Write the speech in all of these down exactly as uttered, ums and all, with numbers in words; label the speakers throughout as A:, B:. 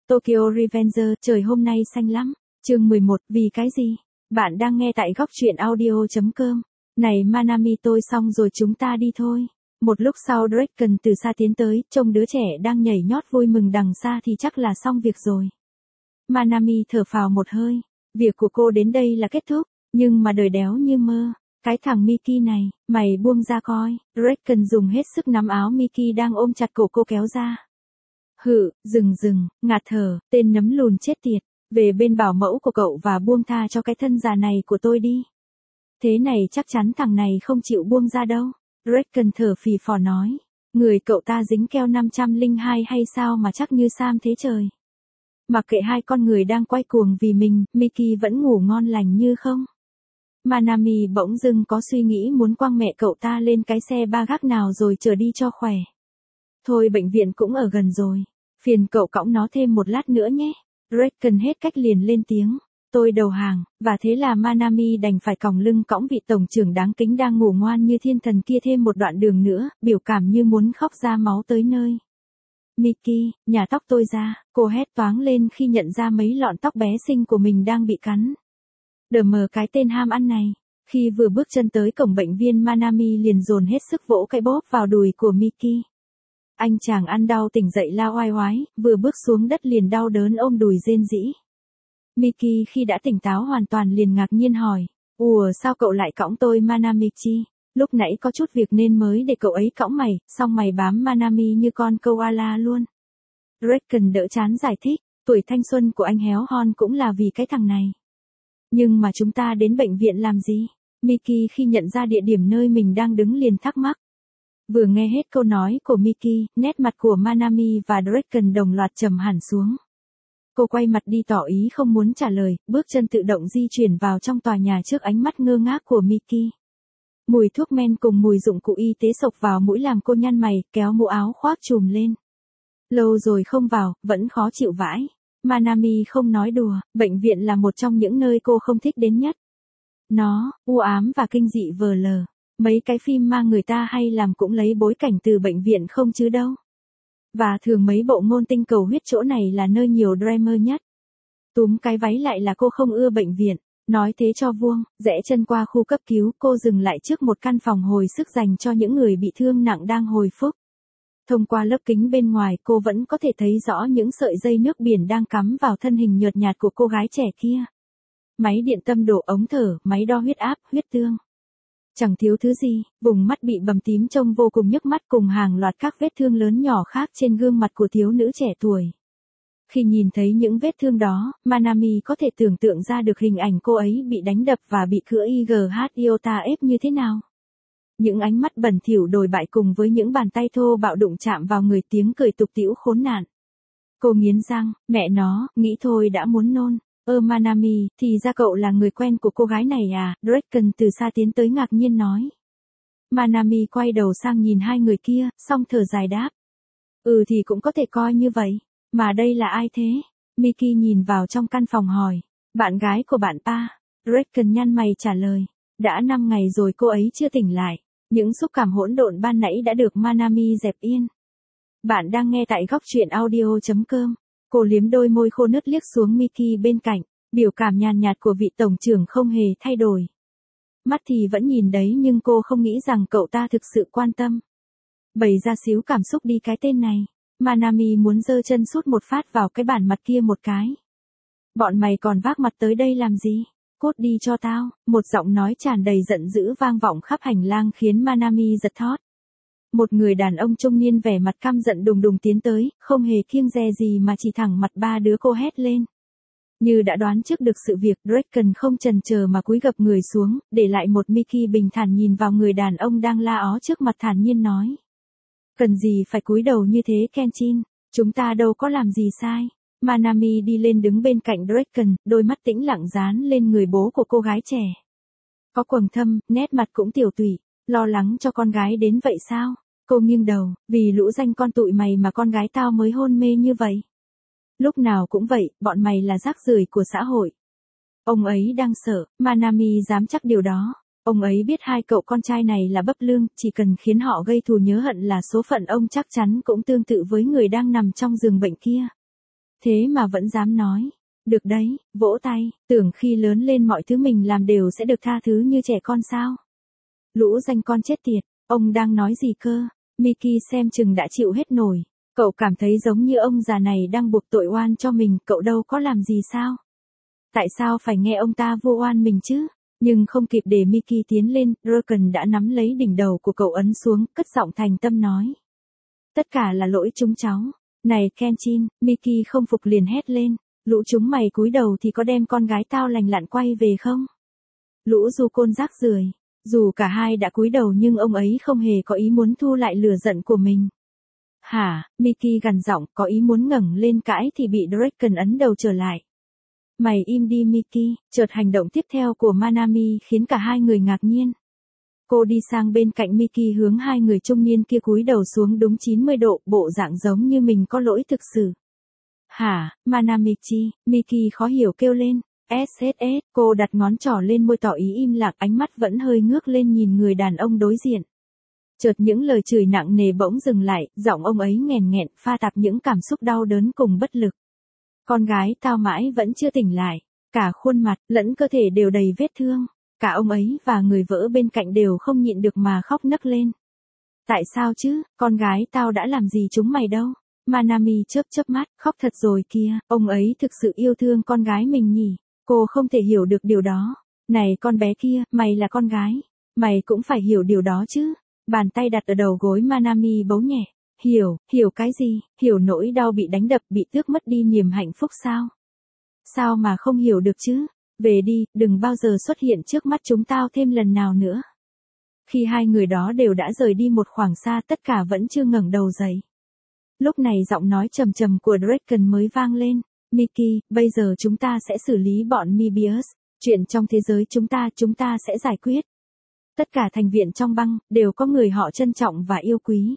A: Tokyo Revenger, trời hôm nay xanh lắm. Chương mười một, vì cái gì? Bạn đang nghe tại góc truyện audio.com. Này Manami, tôi xong rồi, chúng ta đi thôi. Một lúc sau Draken từ xa tiến tới, trông đứa trẻ đang nhảy nhót vui mừng đằng xa thì chắc là xong việc rồi. Manami thở phào một hơi. Việc của cô đến đây là kết thúc, nhưng mà đời đéo như mơ. Cái thằng Miki này, mày buông ra coi. Draken dùng hết sức nắm áo Miki đang ôm chặt cổ cô kéo ra. Hự, dừng dừng, ngạt thở, tên nấm lùn chết tiệt. Về bên bảo mẫu của cậu và buông tha cho cái thân già này của tôi đi. Thế này chắc chắn thằng này không chịu buông ra đâu. Draken thở phì phò nói. Người cậu ta dính keo năm trăm lẻ hai hay sao mà chắc như Sam thế trời. Mặc kệ hai con người đang quay cuồng vì mình, Miki vẫn ngủ ngon lành như không. Manami bỗng dưng có suy nghĩ muốn quăng mẹ cậu ta lên cái xe ba gác nào rồi chở đi cho khỏe. Thôi bệnh viện cũng ở gần rồi. Phiền cậu cõng nó thêm một lát nữa nhé. Draken hết cách liền lên tiếng. Tôi đầu hàng, và thế là Manami đành phải còng lưng cõng vị tổng trưởng đáng kính đang ngủ ngoan như thiên thần kia thêm một đoạn đường nữa, biểu cảm như muốn khóc ra máu tới nơi. Miki, nhả tóc tôi ra, cô hét toáng lên khi nhận ra mấy lọn tóc bé xinh của mình đang bị cắn. Đờ mờ cái tên ham ăn này. Khi vừa bước chân tới cổng bệnh viên, Manami liền dồn hết sức vỗ cái bóp vào đùi của Miki. Anh chàng ăn đau tỉnh dậy la oai oái, vừa bước xuống đất liền đau đớn ôm đùi rên rỉ. Miki khi đã tỉnh táo hoàn toàn liền ngạc nhiên hỏi, ủa sao cậu lại cõng tôi Manamichi, lúc nãy có chút việc nên mới để cậu ấy cõng mày, xong mày bám Manami như con koala luôn. Draken đỡ chán giải thích, tuổi thanh xuân của anh héo hon cũng là vì cái thằng này. Nhưng mà chúng ta đến bệnh viện làm gì? Miki khi nhận ra địa điểm nơi mình đang đứng liền thắc mắc. Vừa nghe hết câu nói của Miki, nét mặt của Manami và Draken đồng loạt trầm hẳn xuống. Cô quay mặt đi tỏ ý không muốn trả lời, bước chân tự động di chuyển vào trong tòa nhà trước ánh mắt ngơ ngác của Miki. Mùi thuốc men cùng mùi dụng cụ y tế sộc vào mũi làm cô nhăn mày, kéo mũ áo khoác trùm lên. Lâu rồi không vào, vẫn khó chịu vãi. Manami không nói đùa, bệnh viện là một trong những nơi cô không thích đến nhất. Nó, u ám và kinh dị vờ lờ. Mấy cái phim ma người ta hay làm cũng lấy bối cảnh từ bệnh viện không chứ đâu. Và thường mấy bộ ngôn tinh cầu huyết chỗ này là nơi nhiều drama nhất. Túm cái váy lại là cô không ưa bệnh viện. Nói thế cho vuông, rẽ chân qua khu cấp cứu, cô dừng lại trước một căn phòng hồi sức dành cho những người bị thương nặng đang hồi phục. Thông qua lớp kính bên ngoài, cô vẫn có thể thấy rõ những sợi dây nước biển đang cắm vào thân hình nhợt nhạt của cô gái trẻ kia. Máy điện tâm đổ, ống thở, máy đo huyết áp, huyết tương. Chẳng thiếu thứ gì, vùng mắt bị bầm tím trông vô cùng nhức mắt cùng hàng loạt các vết thương lớn nhỏ khác trên gương mặt của thiếu nữ trẻ tuổi. Khi nhìn thấy những vết thương đó, Manami có thể tưởng tượng ra được hình ảnh cô ấy bị đánh đập và bị cưa i giê hát iota ép như thế nào. Những ánh mắt bẩn thỉu đồi bại cùng với những bàn tay thô bạo đụng chạm vào người, tiếng cười tục tĩu khốn nạn. Cô nghiến răng, mẹ nó, nghĩ thôi đã muốn nôn. Ơ Manami, thì ra cậu là người quen của cô gái này à? Draken từ xa tiến tới ngạc nhiên nói. Manami quay đầu sang nhìn hai người kia, xong thở dài đáp. Ừ thì cũng có thể coi như vậy. Mà đây là ai thế? Miki nhìn vào trong căn phòng hỏi. Bạn gái của bạn pa. Draken nhăn mày trả lời. Đã năm ngày rồi cô ấy chưa tỉnh lại. Những xúc cảm hỗn độn ban nãy đã được Manami dẹp yên. Bạn đang nghe tại góc truyện audio.com. Cô liếm đôi môi khô nứt liếc xuống Miki bên cạnh, biểu cảm nhàn nhạt của vị tổng trưởng không hề thay đổi. Mắt thì vẫn nhìn đấy nhưng cô không nghĩ rằng cậu ta thực sự quan tâm. Bày ra xíu cảm xúc đi cái tên này. Manami muốn giơ chân sút một phát vào cái bản mặt kia một cái. Bọn mày còn vác mặt tới đây làm gì? Cút đi cho tao, một giọng nói tràn đầy giận dữ vang vọng khắp hành lang khiến Manami giật thót. Một người đàn ông trung niên vẻ mặt căm giận đùng đùng tiến tới, không hề kiêng dè gì mà chỉ thẳng mặt ba đứa cô hét lên. Như đã đoán trước được sự việc, Draken không chần chờ mà cúi gập người xuống, để lại một Miki bình thản nhìn vào người đàn ông đang la ó trước mặt, thản nhiên nói. Cần gì phải cúi đầu như thế Kenshin, chúng ta đâu có làm gì sai. Manami đi lên đứng bên cạnh Draken, đôi mắt tĩnh lặng dán lên người bố của cô gái trẻ. Có quầng thâm, nét mặt cũng tiểu tụy. Lo lắng cho con gái đến vậy sao? Cô nghiêng đầu, vì lũ danh con tụi mày mà con gái tao mới hôn mê như vậy. Lúc nào cũng vậy, bọn mày là rác rưởi của xã hội. Ông ấy đang sợ, Manami dám chắc điều đó. Ông ấy biết hai cậu con trai này là bấp lương, chỉ cần khiến họ gây thù nhớ hận là số phận ông chắc chắn cũng tương tự với người đang nằm trong giường bệnh kia. thế mà vẫn dám nói. Được đấy, vỗ tay, tưởng khi lớn lên mọi thứ mình làm đều sẽ được tha thứ như trẻ con sao. Lũ danh con chết tiệt, ông đang nói gì cơ? Mickey xem chừng đã chịu hết nổi. Cậu cảm thấy giống như ông già này đang buộc tội oan cho mình, cậu đâu có làm gì sao? Tại sao phải nghe ông ta vu oan mình chứ? Nhưng không kịp để Mickey tiến lên, Draken đã nắm lấy đỉnh đầu của cậu ấn xuống, cất giọng thành tâm nói. Tất cả là lỗi chúng cháu. Này Kenshin, Mickey không phục liền hét lên. Lũ chúng mày cúi đầu thì có đem con gái tao lành lặn quay về không? Lũ du côn rác rưởi. Dù cả hai đã cúi đầu nhưng ông ấy không hề có ý muốn thu lại lửa giận của mình. Hả, Mickey gằn giọng, có ý muốn ngẩng lên cãi thì bị Draken ấn đầu trở lại. Mày im đi Mickey, chợt hành động tiếp theo của Manami khiến cả hai người ngạc nhiên. Cô đi sang bên cạnh Mickey hướng hai người trung niên kia cúi đầu xuống đúng chín mươi độ, bộ dạng giống như mình có lỗi thực sự. Hả, Manamichi, Mickey khó hiểu kêu lên. ét ét ét, cô đặt ngón trỏ lên môi tỏ ý im lặng, ánh mắt vẫn hơi ngước lên nhìn người đàn ông đối diện. Chợt những lời chửi nặng nề bỗng dừng lại, giọng ông ấy nghèn nghẹn, pha tạp những cảm xúc đau đớn cùng bất lực. Con gái tao mãi vẫn chưa tỉnh lại, cả khuôn mặt, lẫn cơ thể đều đầy vết thương, cả ông ấy và người vợ bên cạnh đều không nhịn được mà khóc nấc lên. Tại sao chứ, con gái tao đã làm gì chúng mày đâu? Manami chớp chớp mắt, khóc thật rồi kìa, ông ấy thực sự yêu thương con gái mình nhỉ, cô không thể hiểu được điều đó. Này con bé kia, mày là con gái, mày cũng phải hiểu điều đó chứ. Bàn tay đặt ở đầu gối Manami bấu nhẹ. Hiểu, hiểu cái gì, hiểu nỗi đau bị đánh đập, bị tước mất đi niềm hạnh phúc sao? Sao mà không hiểu được chứ? Về đi, đừng bao giờ xuất hiện trước mắt chúng tao thêm lần nào nữa. Khi hai người đó đều đã rời đi một khoảng xa, tất cả vẫn chưa ngẩng đầu dậy. Lúc này giọng nói trầm trầm của Draken mới vang lên. Mickey, bây giờ chúng ta sẽ xử lý bọn Mebius. Chuyện trong thế giới chúng ta, chúng ta sẽ giải quyết. Tất cả thành viên trong băng, đều có người họ trân trọng và yêu quý.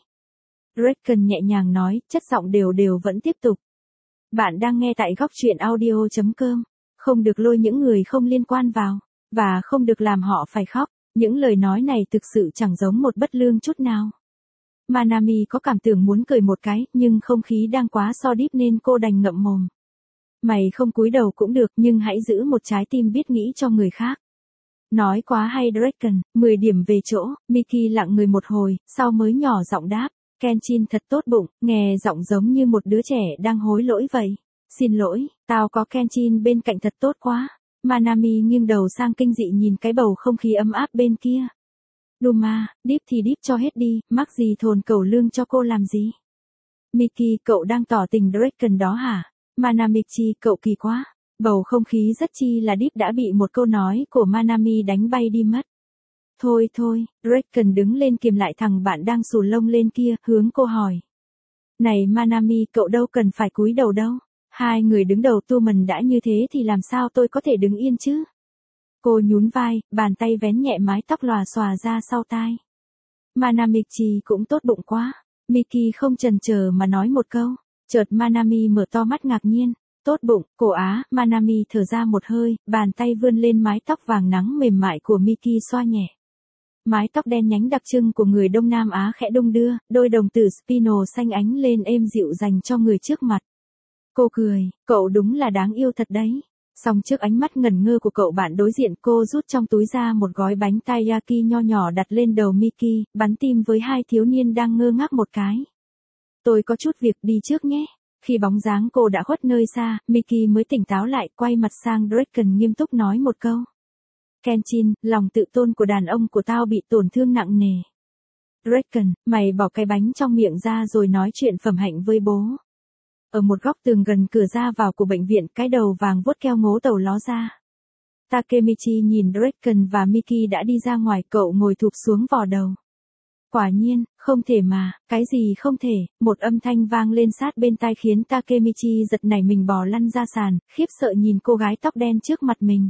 A: Draken nhẹ nhàng nói, chất giọng đều đều vẫn tiếp tục. Bạn đang nghe tại góc truyện audio.com. Không được lôi những người không liên quan vào, và không được làm họ phải khóc. Những lời nói này thực sự chẳng giống một bất lương chút nào. Manami có cảm tưởng muốn cười một cái, nhưng không khí đang quá so đít nên cô đành ngậm mồm. Mày không cúi đầu cũng được, nhưng hãy giữ một trái tim biết nghĩ cho người khác. Nói quá hay Draken, mười điểm về chỗ. Mickey lặng người một hồi, sau mới nhỏ giọng đáp. Kenshin thật tốt bụng, nghe giọng giống như một đứa trẻ đang hối lỗi vậy. Xin lỗi, tao có Kenshin bên cạnh thật tốt quá. Manami nghiêng đầu sang kinh dị nhìn cái bầu không khí ấm áp bên kia. Duma, đíp thì đíp cho hết đi, mắc gì thồn cầu lương cho cô làm gì? Mickey, cậu đang tỏ tình Draken đó hả? Manamichi, cậu kỳ quá. Bầu không khí rất chi là đíp đã bị một câu nói của Manami đánh bay đi mất. Thôi thôi, Draken đứng lên kiềm lại thằng bạn đang xù lông lên kia, hướng cô hỏi. Này Manami, cậu đâu cần phải cúi đầu đâu. Hai người đứng đầu tu mần đã như thế thì làm sao tôi có thể đứng yên chứ? Cô nhún vai, bàn tay vén nhẹ mái tóc lòa xòa ra sau tai. Manamichi cũng tốt bụng quá. Mickey không chần chờ mà nói một câu. Chợt Manami mở to mắt ngạc nhiên. Tốt bụng, cổ Á, Manami thở ra một hơi, bàn tay vươn lên mái tóc vàng nắng mềm mại của Mickey xoa nhẹ. Mái tóc đen nhánh đặc trưng của người Đông Nam Á khẽ đung đưa, đôi đồng tử spinal xanh ánh lên êm dịu dành cho người trước mặt. Cô cười, cậu đúng là đáng yêu thật đấy. Song trước ánh mắt ngẩn ngơ của cậu bạn đối diện, cô rút trong túi ra một gói bánh taiyaki nho nhỏ đặt lên đầu Mickey, bắn tim với hai thiếu niên đang ngơ ngác một cái. Tôi có chút việc đi trước nhé. Khi bóng dáng cô đã khuất nơi xa, Mickey mới tỉnh táo lại, quay mặt sang Draken nghiêm túc nói một câu. Kenshin, lòng tự tôn của đàn ông của tao bị tổn thương nặng nề. Draken, mày bỏ cái bánh trong miệng ra rồi nói chuyện phẩm hạnh với bố. Ở một góc tường gần cửa ra vào của bệnh viện, cái đầu vàng vuốt keo ngố tàu ló ra. Takemichi nhìn Draken và Mickey đã đi ra ngoài, cậu ngồi thụp xuống vò đầu. Quả nhiên, không thể mà, cái gì không thể, một âm thanh vang lên sát bên tai khiến Takemichi giật nảy mình bò lăn ra sàn, khiếp sợ nhìn cô gái tóc đen trước mặt mình.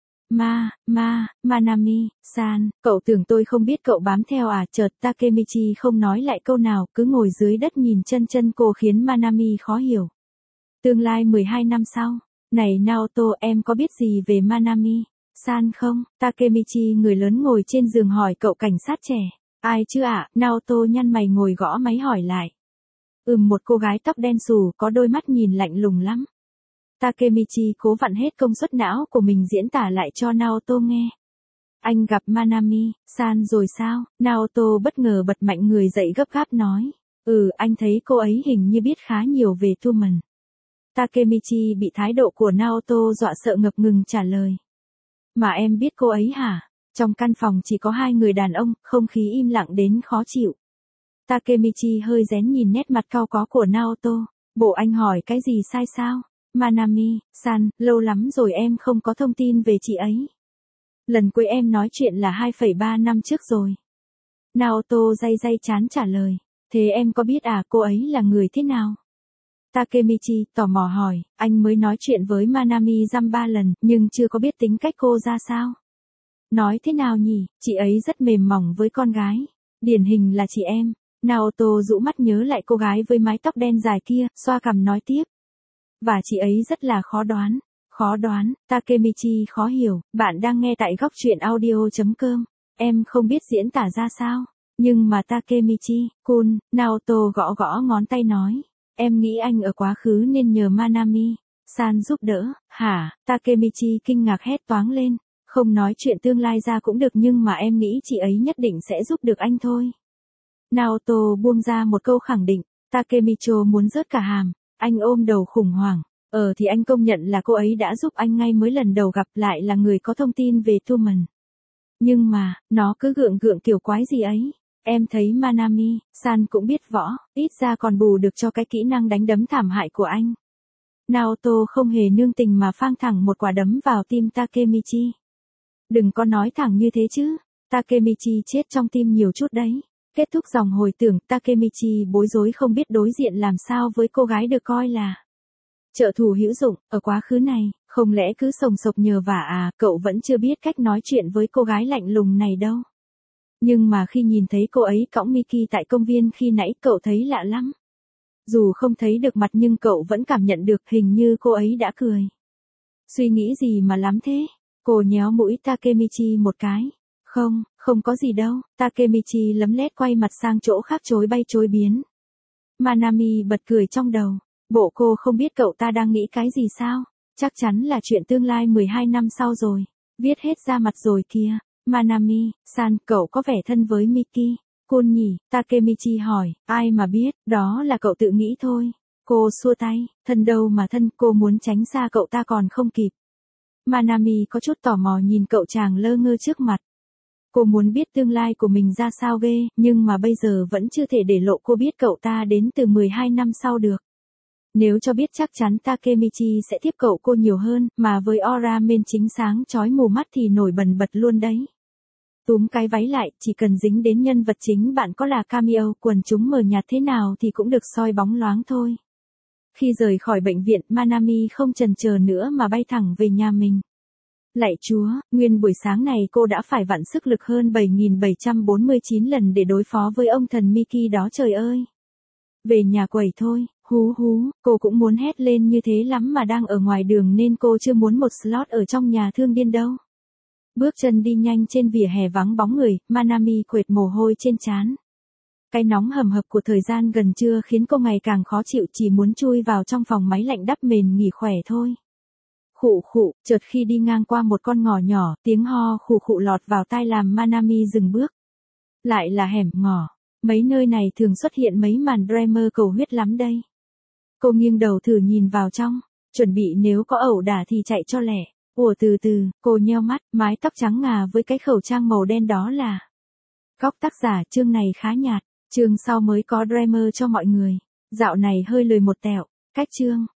A: Ma, ma, Manami, san, cậu tưởng tôi không biết cậu bám theo à? Chợt Takemichi không nói lại câu nào, cứ ngồi dưới đất nhìn chân chân cô khiến Manami khó hiểu. Tương lai mười hai năm sau, này Naoto, em có biết gì về Manami, san không? Takemichi người lớn ngồi trên giường hỏi cậu cảnh sát trẻ. Ai chứ ạ? À? Naoto nhăn mày ngồi gõ máy hỏi lại. Ừm, một cô gái tóc đen xù có đôi mắt nhìn lạnh lùng lắm. Takemichi cố vặn hết công suất não của mình diễn tả lại cho Naoto nghe. Anh gặp Manami-san rồi sao? Naoto bất ngờ bật mạnh người dậy gấp gáp nói. Ừ, anh thấy cô ấy hình như biết khá nhiều về Tumen. Takemichi bị thái độ của Naoto dọa sợ ngập ngừng trả lời. Mà em biết cô ấy hả? Trong căn phòng chỉ có hai người đàn ông, không khí im lặng đến khó chịu. Takemichi hơi rén nhìn nét mặt cau có của Naoto. Bộ anh hỏi cái gì sai sao? Manami-san, lâu lắm rồi em không có thông tin về chị ấy. Lần cuối em nói chuyện là hai phẩy ba năm trước rồi. Naoto day day chán trả lời. Thế em có biết à cô ấy là người thế nào? Takemichi tò mò hỏi, anh mới nói chuyện với Manami dăm ba lần, nhưng chưa có biết tính cách cô ra sao. Nói thế nào nhỉ, chị ấy rất mềm mỏng với con gái. Điển hình là chị em. Naoto rũ mắt nhớ lại cô gái với mái tóc đen dài kia, xoa cằm nói tiếp. Và chị ấy rất là khó đoán. Khó đoán, Takemichi khó hiểu, bạn đang nghe tại góc truyện audio chấm com. Em không biết diễn tả ra sao. Nhưng mà Takemichi-kun, Naoto gõ gõ ngón tay nói. Em nghĩ anh ở quá khứ nên nhờ Manami-san giúp đỡ. Hả? Takemichi kinh ngạc hét toáng lên. Không nói chuyện tương lai ra cũng được nhưng mà em nghĩ chị ấy nhất định sẽ giúp được anh thôi. Naoto buông ra một câu khẳng định. Takemicho muốn rớt cả hàm. Anh ôm đầu khủng hoảng. Ờ thì anh công nhận là cô ấy đã giúp anh ngay mới lần đầu gặp lại là người có thông tin về Tumen. Nhưng mà, nó cứ gượng gượng kiểu quái gì ấy. Em thấy Manami-san cũng biết võ, ít ra còn bù được cho cái kỹ năng đánh đấm thảm hại của anh. Naoto không hề nương tình mà phang thẳng một quả đấm vào tim Takemichi. Đừng có nói thẳng như thế chứ, Takemichi chết trong tim nhiều chút đấy. Kết thúc dòng hồi tưởng, Takemichi bối rối không biết đối diện làm sao với cô gái được coi là trợ thủ hữu dụng, ở quá khứ này, không lẽ cứ sồng sộc nhờ vả à, cậu vẫn chưa biết cách nói chuyện với cô gái lạnh lùng này đâu. Nhưng mà khi nhìn thấy cô ấy cõng Miki tại công viên khi nãy cậu thấy lạ lắm. Dù không thấy được mặt nhưng cậu vẫn cảm nhận được hình như cô ấy đã cười. Suy nghĩ gì mà lắm thế? Cô nhéo mũi Takemichi một cái. Không, không có gì đâu. Takemichi lấm lét quay mặt sang chỗ khác chối bay chối biến. Manami bật cười trong đầu. Bộ cô không biết cậu ta đang nghĩ cái gì sao? Chắc chắn là chuyện tương lai mười hai năm sau rồi. Viết hết ra mặt rồi kìa. Manami-san, cậu có vẻ thân với Miki. Kun nhỉ? Takemichi hỏi. Ai mà biết, đó là cậu tự nghĩ thôi. Cô xua tay. Thân đâu mà thân, cô muốn tránh xa cậu ta còn không kịp. Manami có chút tò mò nhìn cậu chàng lơ ngơ trước mặt. Cô muốn biết tương lai của mình ra sao ghê, nhưng mà bây giờ vẫn chưa thể để lộ cô biết cậu ta đến từ mười hai năm sau được. Nếu cho biết chắc chắn Takemichi sẽ tiếp cậu cô nhiều hơn, mà với aura men chính sáng chói mù mắt thì nổi bần bật luôn đấy. Túm cái váy lại, chỉ cần dính đến nhân vật chính bạn có là cameo, quần chúng mờ nhạt thế nào thì cũng được soi bóng loáng thôi. Khi rời khỏi bệnh viện, Manami không chần chờ nữa mà bay thẳng về nhà mình. Lạy Chúa, nguyên buổi sáng này cô đã phải vặn sức lực hơn bảy nghìn bảy trăm bốn mươi chín lần để đối phó với ông thần Miki đó trời ơi. Về nhà quẩy thôi, hú hú, cô cũng muốn hét lên như thế lắm mà đang ở ngoài đường nên cô chưa muốn một slot ở trong nhà thương điên đâu. Bước chân đi nhanh trên vỉa hè vắng bóng người, Manami quệt mồ hôi trên trán. Cái nóng hầm hập của thời gian gần trưa khiến cô ngày càng khó chịu, chỉ muốn chui vào trong phòng máy lạnh đắp mền nghỉ khỏe thôi. Khụ khụ, chợt khi đi ngang qua một con ngõ nhỏ, tiếng ho khụ khụ lọt vào tai làm Manami dừng bước. Lại là hẻm ngõ. Mấy nơi này thường xuất hiện mấy màn drama cầu huyết lắm đây. Cô nghiêng đầu thử nhìn vào trong, chuẩn bị nếu có ẩu đả thì chạy cho lẹ. Ủa từ từ, cô nheo mắt, mái tóc trắng ngà với cái khẩu trang màu đen đó là. Góc tác giả chương này khá nhạt, chương sau mới có drama cho mọi người. Dạo này hơi lười một tẹo, cách chương.